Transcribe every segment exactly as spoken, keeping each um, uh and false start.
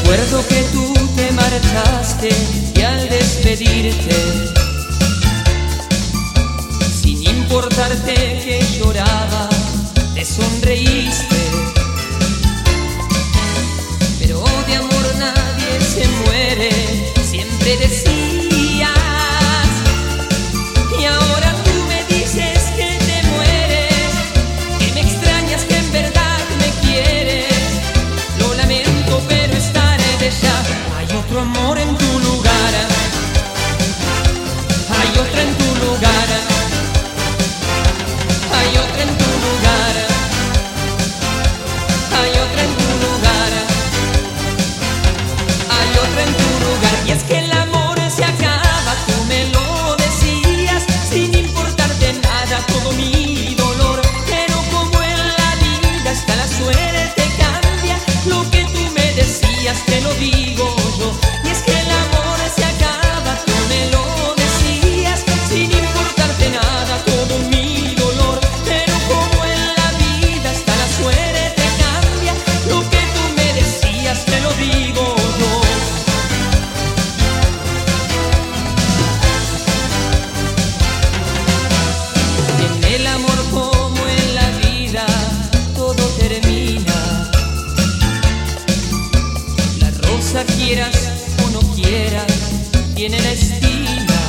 Recuerdo que tú te marchaste y al despedirte, sin importarte que lloraba, te sonreíste. Pero de amor nadie se muere, siempre decías. Y ahora tú me dices que te mueres, que me extrañas, que en verdad me quieres. Lo lamento, pero es tarde ya. Hay otro amor en tu lugar, hay otra en tu lugar, hay otra en tu lugar, hay otra en tu lugar, hay otra en tu lugar. Y es que el amor se acaba, tú me lo decías, sin importarte nada todo mi dolor. Pero como en la vida está la suerte cambia, lo que tú me decías te lo digo yo. Y es que el amor se acaba, tú me lo decías, sin importarte nada todo mi dolor. Pero como en la vida está la suerte cambia, lo que tú me decías te lo digo yo. En el amor como en la vida todo termina. La rosa quieras o no quieras tiene la espina,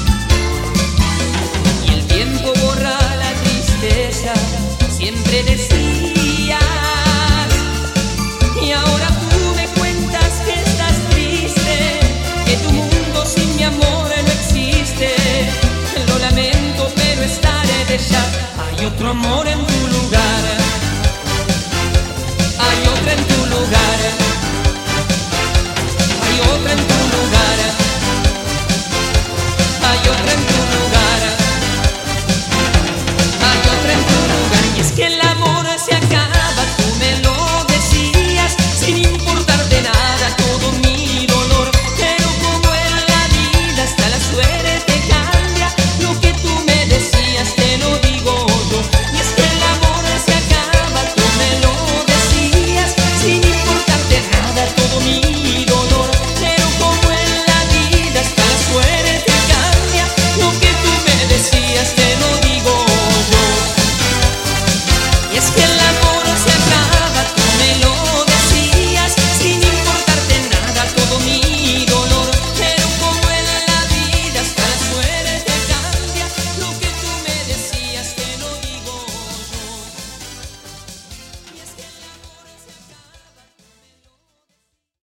y el tiempo borra la tristeza, siempre decía.